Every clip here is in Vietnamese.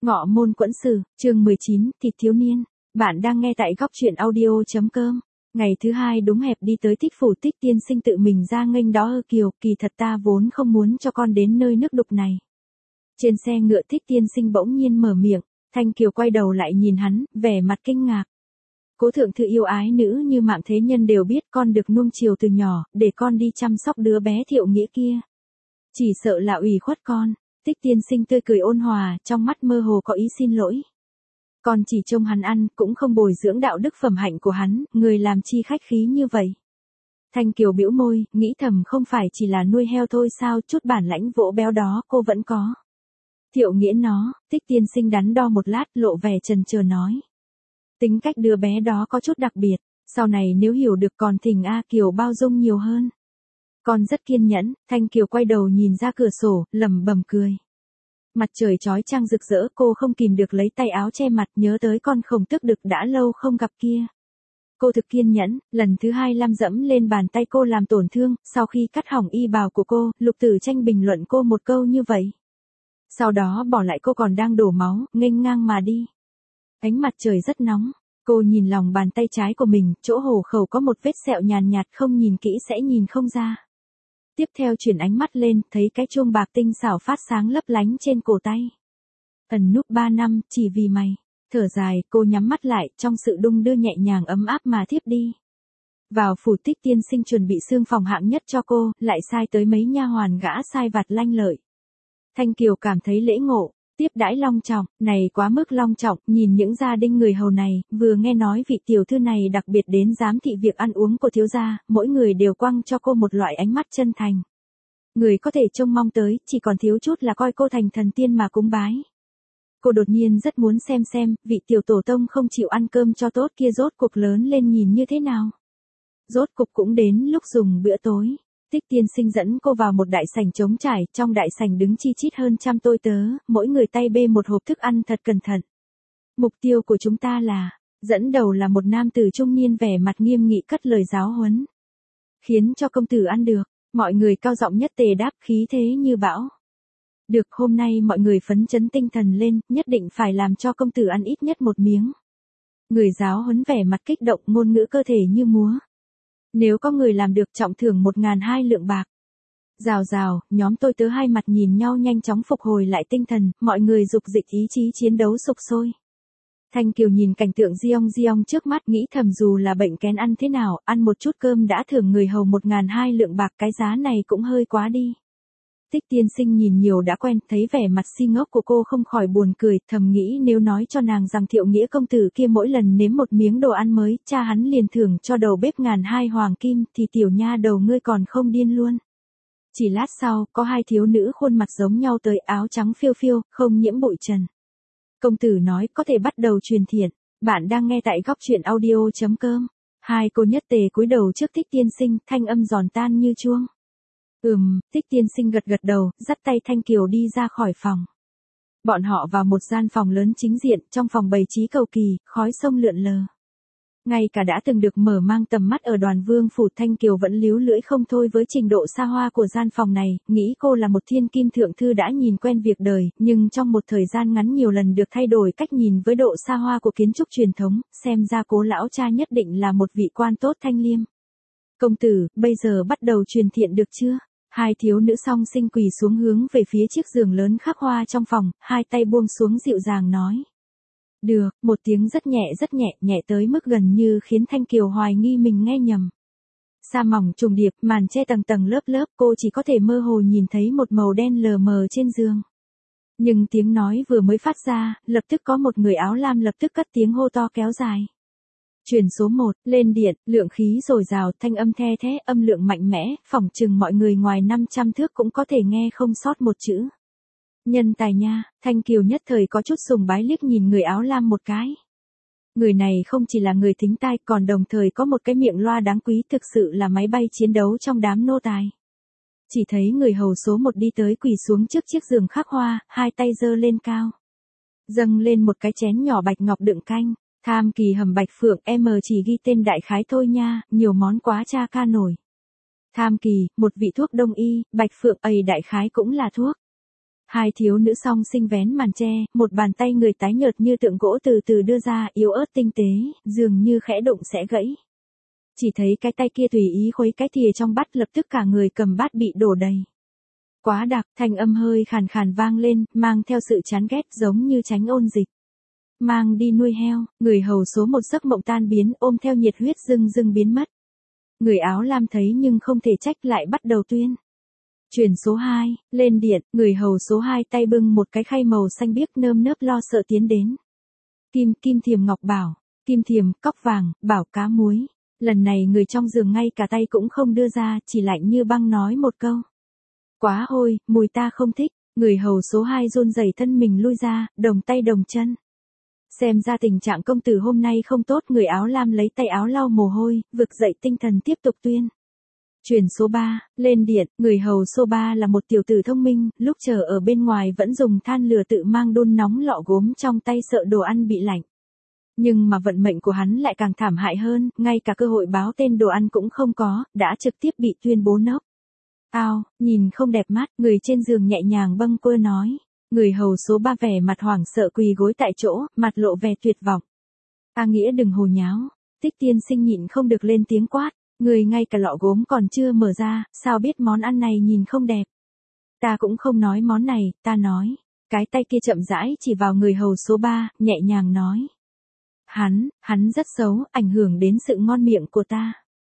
Ngọ môn quẫn sử, chương 19, thịt thiếu niên. Bạn đang nghe tại góc truyện audio.com. Ngày thứ hai đúng hẹp đi tới Thích Phủ, Thích tiên sinh tự mình ra nghênh đó. Kiều, kỳ thật ta vốn không muốn cho con đến nơi nước đục này. Trên xe ngựa Thích tiên sinh bỗng nhiên mở miệng, Thanh Kiều quay đầu lại nhìn hắn, vẻ mặt kinh ngạc. Cố thượng thư yêu ái nữ như mạng thế nhân đều biết con được nuông chiều từ nhỏ, để con đi chăm sóc đứa bé Thiệu Nghĩa kia. Chỉ sợ là ủy khuất con. Thích tiên sinh tươi cười ôn hòa, trong mắt mơ hồ có ý xin lỗi. Con chỉ trông hắn ăn, cũng không bồi dưỡng đạo đức phẩm hạnh của hắn, người làm chi khách khí như vậy. Thanh Kiều bĩu môi, nghĩ thầm không phải chỉ là nuôi heo thôi sao, chút bản lãnh vỗ béo đó cô vẫn có. Thiệu Nghĩa nó, Thích tiên sinh đắn đo một lát, lộ vẻ chần chờ nói. Tính cách đứa bé đó có chút đặc biệt, sau này nếu hiểu được còn thỉnh A Kiều bao dung nhiều hơn. Con rất kiên nhẫn. Thanh Kiều quay đầu nhìn ra cửa sổ, lẩm bẩm cười. Mặt trời chói chang rực rỡ, cô không kìm được lấy tay áo che mặt, nhớ tới con Khổng Tước Đực đã lâu không gặp kia. Cô thực kiên nhẫn, lần thứ hai lam dẫm lên bàn tay cô làm tổn thương, sau khi cắt hỏng y bào của cô, Lục Tử Tranh bình luận cô một câu như vậy. Sau đó bỏ lại cô còn đang đổ máu, nghênh ngang mà đi. Ánh mặt trời rất nóng, cô nhìn lòng bàn tay trái của mình, chỗ hổ khẩu có một vết sẹo nhàn nhạt, không nhìn kỹ sẽ nhìn không ra. Tiếp theo chuyển ánh mắt lên, thấy cái chuông bạc tinh xảo phát sáng lấp lánh trên cổ tay. Ẩn núp 3 năm, chỉ vì mày. Thở dài, cô nhắm mắt lại, trong sự đung đưa nhẹ nhàng ấm áp mà thiếp đi. Vào phủ, Thích tiên sinh chuẩn bị xương phòng hạng nhất cho cô, lại sai tới mấy nha hoàn gã sai vặt lanh lợi. Thanh Kiều cảm thấy lễ ngộ, tiếp đãi long trọng, này quá mức long trọng, nhìn những gia đình người hầu này, vừa nghe nói vị tiểu thư này đặc biệt đến giám thị việc ăn uống của thiếu gia, mỗi người đều quăng cho cô một loại ánh mắt chân thành. Người có thể trông mong tới, chỉ còn thiếu chút là coi cô thành thần tiên mà cúng bái. Cô đột nhiên rất muốn xem, vị tiểu tổ tông không chịu ăn cơm cho tốt kia rốt cuộc lớn lên nhìn như thế nào. Rốt cuộc cũng đến lúc dùng bữa tối. Thích tiên sinh dẫn cô vào một đại sảnh trống trải, trong đại sảnh đứng chi chít hơn 100 tôi tớ, mỗi người tay bê một hộp thức ăn thật cẩn thận. Mục tiêu của chúng ta là, dẫn đầu là một nam tử trung niên vẻ mặt nghiêm nghị cất lời giáo huấn. Khiến cho công tử ăn được, mọi người cao giọng nhất tề đáp khí thế như bão. Được, hôm nay mọi người phấn chấn tinh thần lên, nhất định phải làm cho công tử ăn ít nhất một miếng. Người giáo huấn vẻ mặt kích động, ngôn ngữ cơ thể như múa. Nếu có người làm được trọng thưởng 1.200 lượng bạc. Rào, nhóm tôi tớ hai mặt nhìn nhau nhanh chóng phục hồi lại tinh thần, mọi người dục dịch ý chí chiến đấu sục sôi. Thanh Kiều nhìn cảnh tượng Giong trước mắt, nghĩ thầm dù là bệnh kén ăn thế nào, ăn một chút cơm đã thưởng người hầu 1.200 lượng bạc, cái giá này cũng hơi quá đi. Thích tiên sinh nhìn nhiều đã quen, thấy vẻ mặt si ngốc của cô không khỏi buồn cười, thầm nghĩ nếu nói cho nàng rằng Thiệu Nghĩa công tử kia mỗi lần nếm một miếng đồ ăn mới, cha hắn liền thưởng cho đầu bếp 1.200 hoàng kim, thì tiểu nha đầu ngươi còn không điên luôn. Chỉ lát sau, có hai thiếu nữ khuôn mặt giống nhau tới, áo trắng phiêu phiêu, không nhiễm bụi trần. Công tử nói có thể bắt đầu truyền thiện. Bạn đang nghe tại góc truyện audio.com. Hai cô nhất tề cúi đầu trước Thích tiên sinh, thanh âm giòn tan như chuông. Thích tiên sinh gật đầu, dắt tay Thanh Kiều đi ra khỏi phòng. Bọn họ vào một gian phòng lớn chính diện, trong phòng bày trí cầu kỳ, khói sông lượn lờ. Ngay cả đã từng được mở mang tầm mắt ở Đoàn Vương phủ, Thanh Kiều vẫn líu lưỡi không thôi với trình độ xa hoa của gian phòng này, nghĩ cô là một thiên kim thượng thư đã nhìn quen việc đời, nhưng trong một thời gian ngắn nhiều lần được thay đổi cách nhìn với độ xa hoa của kiến trúc truyền thống, xem ra Cố lão cha nhất định là một vị quan tốt thanh liêm. Công tử, bây giờ bắt đầu truyền thiện được chưa? Hai thiếu nữ song sinh quỳ xuống hướng về phía chiếc giường lớn khắc hoa trong phòng, hai tay buông xuống dịu dàng nói. Được, một tiếng rất nhẹ, nhẹ tới mức gần như khiến Thanh Kiều hoài nghi mình nghe nhầm. Sa mỏng trùng điệp, màn che tầng lớp, cô chỉ có thể mơ hồ nhìn thấy một màu đen lờ mờ trên giường. Nhưng tiếng nói vừa mới phát ra, lập tức có một người áo lam lập tức cất tiếng hô to kéo dài. Truyền số 1, lên điện, lượng khí dồi dào, thanh âm the thé, âm lượng mạnh mẽ, phỏng chừng mọi người ngoài 500 thước cũng có thể nghe không sót một chữ. Nhân tài nha, Thanh Kiều nhất thời có chút sùng bái liếc nhìn người áo lam một cái. Người này không chỉ là người thính tai, còn đồng thời có một cái miệng loa đáng quý, thực sự là máy bay chiến đấu trong đám nô tài. Chỉ thấy người hầu số 1 đi tới quỳ xuống trước chiếc giường khắc hoa, hai tay giơ lên cao. Dâng lên một cái chén nhỏ bạch ngọc đựng canh. Tham kỳ hầm bạch phượng, em chỉ ghi tên đại khái thôi nha, nhiều món quá cha ca nổi. Tham kỳ, một vị thuốc đông y, bạch phượng ấy đại khái cũng là thuốc. Hai thiếu nữ song sinh vén màn che, một bàn tay người tái nhợt như tượng gỗ từ từ đưa ra, yếu ớt tinh tế, dường như khẽ đụng sẽ gãy. Chỉ thấy cái tay kia tùy ý khuấy cái thìa trong bát, lập tức cả người cầm bát bị đổ đầy. Quá đặc, thanh âm hơi khàn khàn vang lên, mang theo sự chán ghét giống như tránh ôn dịch. Mang đi nuôi heo, người hầu số một giấc mộng tan biến, ôm theo nhiệt huyết dưng dưng biến mất. Người áo lam thấy nhưng không thể trách, lại bắt đầu tuyên. Chuyển số 2, lên điện, người hầu số 2 tay bưng một cái khay màu xanh biếc nơm nớp lo sợ tiến đến. Kim Thiềm Ngọc bảo, Kim Thiềm, cóc vàng, bảo cá muối. Lần này người trong giường ngay cả tay cũng không đưa ra, chỉ lạnh như băng nói một câu. Quá hôi, mùi ta không thích, người hầu số 2 run rẩy thân mình lui ra, đồng tay đồng chân. Xem ra tình trạng công tử hôm nay không tốt, người áo lam lấy tay áo lau mồ hôi, vực dậy tinh thần tiếp tục tuyên. Chuyển số 3, lên điện, người hầu số 3 là một tiểu tử thông minh, lúc chờ ở bên ngoài vẫn dùng than lửa tự mang đun nóng lọ gốm trong tay sợ đồ ăn bị lạnh. Nhưng mà vận mệnh của hắn lại càng thảm hại hơn, ngay cả cơ hội báo tên đồ ăn cũng không có, đã trực tiếp bị tuyên bố nốc. Ao, nhìn không đẹp mắt, người trên giường nhẹ nhàng bâng quơ nói. Người hầu số 3 vẻ mặt hoảng sợ quỳ gối tại chỗ, mặt lộ vẻ tuyệt vọng. A Nghĩa đừng hồ nháo, Tích tiên sinh nhịn không được lên tiếng quát. Người ngay cả lọ gốm còn chưa mở ra, sao biết món ăn này nhìn không đẹp. Ta cũng không nói món này, ta nói. Cái tay kia chậm rãi chỉ vào người hầu số 3, nhẹ nhàng nói. Hắn rất xấu, ảnh hưởng đến sự ngon miệng của ta.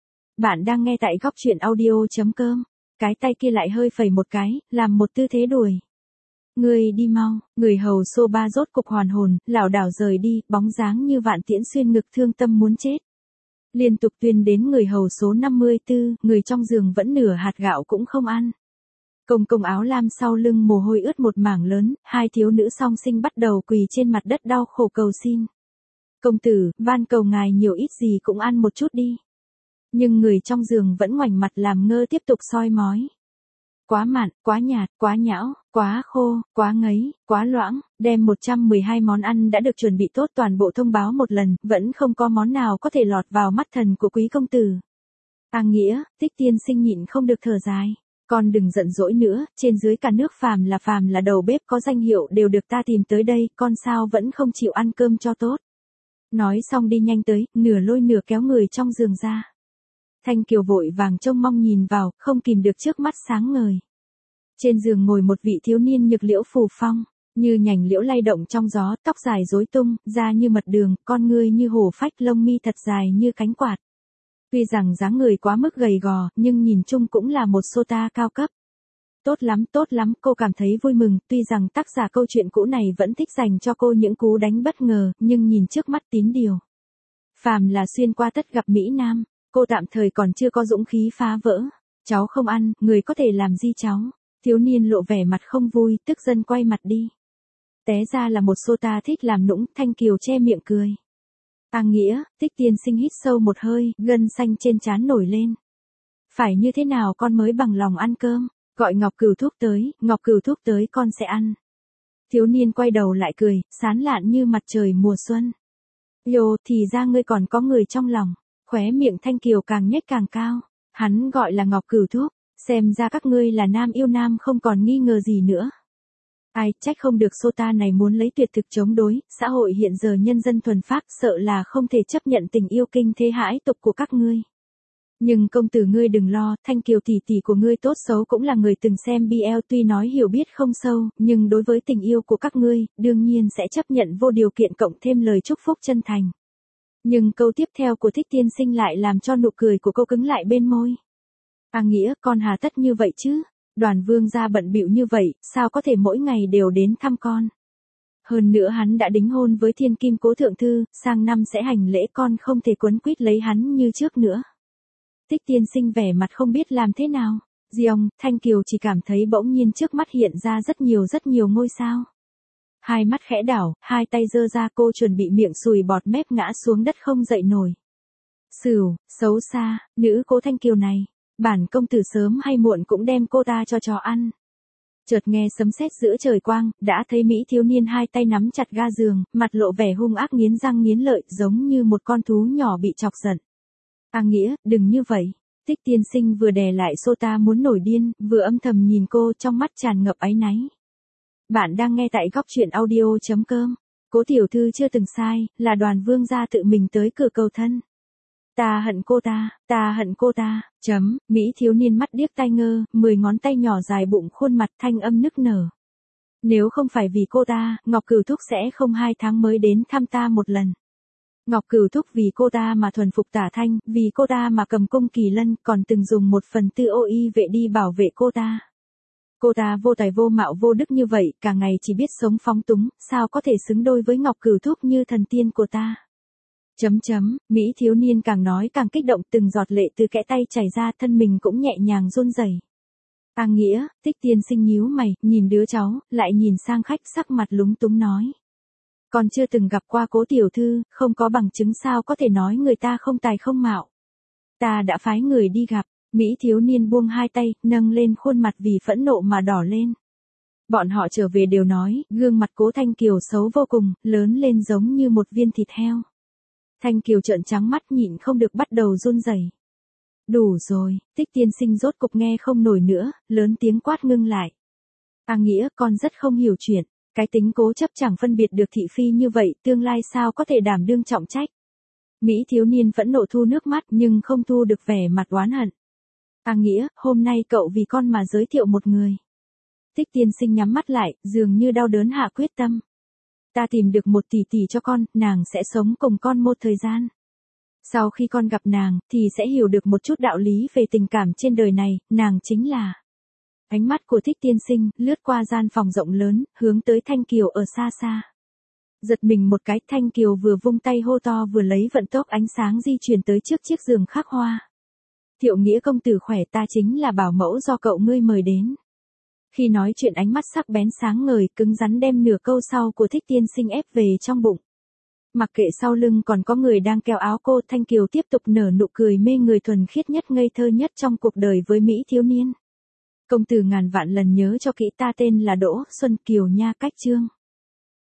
Bạn đang nghe tại góc truyện audio.com. Cái tay kia lại hơi phẩy một cái, làm một tư thế đuổi. Người đi mau, người hầu số 3 rốt cục hoàn hồn, lảo đảo rời đi, bóng dáng như vạn tiễn xuyên ngực, thương tâm muốn chết. Liên tục tuyên đến người hầu số 54, người trong giường vẫn nửa hạt gạo cũng không ăn. Công áo lam sau lưng mồ hôi ướt một mảng lớn, hai thiếu nữ song sinh bắt đầu quỳ trên mặt đất đau khổ cầu xin. Công tử, van cầu ngài nhiều ít gì cũng ăn một chút đi. Nhưng người trong giường vẫn ngoảnh mặt làm ngơ tiếp tục soi mói. Quá mặn, quá nhạt, quá nhão, quá khô, quá ngấy, quá loãng, đem 112 món ăn đã được chuẩn bị tốt toàn bộ thông báo một lần, vẫn không có món nào có thể lọt vào mắt thần của quý công tử. A Nghĩa, Tích tiên sinh nhịn không được thở dài. Con đừng giận dỗi nữa, trên dưới cả nước phàm là đầu bếp có danh hiệu đều được ta tìm tới đây, con sao vẫn không chịu ăn cơm cho tốt. Nói xong đi nhanh tới, nửa lôi nửa kéo người trong giường ra. Thanh Kiều vội vàng trông mong nhìn vào, không kìm được trước mắt sáng ngời. Trên giường ngồi một vị thiếu niên nhược liễu phù phong, như nhành liễu lay động trong gió, tóc dài rối tung, da như mật đường, con ngươi như hổ phách, lông mi thật dài như cánh quạt. Tuy rằng dáng người quá mức gầy gò, nhưng nhìn chung cũng là một sota cao cấp. Tốt lắm, cô cảm thấy vui mừng, tuy rằng tác giả câu chuyện cũ này vẫn thích dành cho cô những cú đánh bất ngờ, nhưng nhìn trước mắt tín điều. Phàm là xuyên qua tất gặp Mỹ Nam, cô tạm thời còn chưa có dũng khí phá vỡ. Cháu không ăn, người có thể làm gì cháu? Thiếu niên lộ vẻ mặt không vui, tức giận quay mặt đi. Té ra là một sota thích làm nũng, Thanh Kiều che miệng cười. A Nghĩa, Tích tiên sinh hít sâu một hơi, gân xanh trên trán nổi lên. Phải như thế nào con mới bằng lòng ăn cơm? Gọi Ngọc Cửu Thúc tới con sẽ ăn. Thiếu niên quay đầu lại cười, sán lạn như mặt trời mùa xuân. Yô, thì ra ngươi còn có người trong lòng. Khóe miệng Thanh Kiều càng nhếch càng cao. Hắn gọi là Ngọc Cửu Thúc, xem ra các ngươi là nam yêu nam không còn nghi ngờ gì nữa. Ai, trách không được sota này muốn lấy tuyệt thực chống đối, xã hội hiện giờ nhân dân thuần phác sợ là không thể chấp nhận tình yêu kinh thế hãi tục của các ngươi. Nhưng công tử ngươi đừng lo, Thanh Kiều tỷ tỷ của ngươi tốt xấu cũng là người từng xem BL, tuy nói hiểu biết không sâu, nhưng đối với tình yêu của các ngươi, đương nhiên sẽ chấp nhận vô điều kiện cộng thêm lời chúc phúc chân thành. Nhưng câu tiếp theo của Thích tiên sinh lại làm cho nụ cười của cô cứng lại bên môi. A Nghĩa, con hà tất như vậy chứ? Đoàn vương gia bận bịu như vậy, sao có thể mỗi ngày đều đến thăm con? Hơn nữa hắn đã đính hôn với thiên kim cố thượng thư, sang năm sẽ hành lễ, con không thể quấn quýt lấy hắn như trước nữa. Tích tiên sinh vẻ mặt không biết làm thế nào. Diong, Thanh Kiều chỉ cảm thấy bỗng nhiên trước mắt hiện ra rất nhiều ngôi sao. Hai mắt khẽ đảo, hai tay giơ ra, cô chuẩn bị miệng sùi bọt mép ngã xuống đất không dậy nổi. Sửu, xấu xa, nữ cố Thanh Kiều này, bản công tử sớm hay muộn cũng đem cô ta cho chó ăn. Chợt nghe sấm sét giữa trời quang, đã thấy Mỹ thiếu niên hai tay nắm chặt ga giường, mặt lộ vẻ hung ác nghiến răng nghiến lợi, giống như một con thú nhỏ bị chọc giận. A Nghĩa, đừng như vậy. Tích tiên sinh vừa đè lại sota muốn nổi điên, vừa âm thầm nhìn cô trong mắt tràn ngập áy náy. Bạn đang nghe tại góc chuyện audio.com. Cố tiểu thư chưa từng sai, là Đoàn Vương gia tự mình tới cửa cầu thân. Ta hận cô ta, Mỹ thiếu niên mắt điếc tai ngơ, 10 ngón tay nhỏ dài bụng khuôn mặt thanh âm nức nở. Nếu không phải vì cô ta, Ngọc Cửu Thúc sẽ không 2 tháng mới đến thăm ta một lần. Ngọc Cửu Thúc vì cô ta mà thuần phục Tả Thanh, vì cô ta mà cầm cung kỳ lân, còn từng dùng 1/4 ô y vệ đi bảo vệ cô ta. Cô ta vô tài vô mạo vô đức như vậy, cả ngày chỉ biết sống phóng túng, sao có thể xứng đôi với Ngọc Cửu Thúc như thần tiên của ta. Mỹ thiếu niên càng nói càng kích động, từng giọt lệ từ kẽ tay chảy ra, thân mình cũng nhẹ nhàng run rẩy. A Nghĩa, Tích tiên sinh nhíu mày, nhìn đứa cháu, lại nhìn sang khách, sắc mặt lúng túng nói. Còn chưa từng gặp qua Cố tiểu thư, không có bằng chứng sao có thể nói người ta không tài không mạo. Ta đã phái người đi gặp. Mỹ thiếu niên buông 2 tay, nâng lên khuôn mặt vì phẫn nộ mà đỏ lên. Bọn họ trở về đều nói, gương mặt Cố Thanh Kiều xấu vô cùng, lớn lên giống như một viên thịt heo. Thanh Kiều trợn trắng mắt nhịn không được bắt đầu run rẩy. Đủ rồi, Tích tiên sinh rốt cục nghe không nổi nữa, lớn tiếng quát ngưng lại. A Nghĩa, con rất không hiểu chuyện, cái tính cố chấp chẳng phân biệt được thị phi như vậy, tương lai sao có thể đảm đương trọng trách. Mỹ thiếu niên phẫn nộ thu nước mắt nhưng không thu được vẻ mặt oán hận. A Nghĩa, hôm nay cậu vì con mà giới thiệu một người. Tích tiên sinh nhắm mắt lại, dường như đau đớn hạ quyết tâm. Ta tìm được một tỷ tỷ cho con, nàng sẽ sống cùng con một thời gian. Sau khi con gặp nàng, thì sẽ hiểu được một chút đạo lý về tình cảm trên đời này, nàng chính là... Ánh mắt của Tích tiên sinh, lướt qua gian phòng rộng lớn, hướng tới Thanh Kiều ở xa xa. Giật mình một cái, Thanh Kiều vừa vung tay hô to vừa lấy vận tốc ánh sáng di chuyển tới trước chiếc giường khắc hoa. Thiệu Nghĩa công tử khỏe, ta chính là bảo mẫu do cậu ngươi mời đến. Khi nói chuyện ánh mắt sắc bén sáng ngời, cứng rắn đem nửa câu sau của Tích tiên sinh ép về trong bụng. Mặc kệ sau lưng còn có người đang kéo áo cô, Thanh Kiều tiếp tục nở nụ cười mê người thuần khiết nhất ngây thơ nhất trong cuộc đời với Mỹ thiếu niên. Công tử ngàn vạn lần nhớ cho kỹ, ta tên là Đỗ Xuân Kiều nha, cách chương.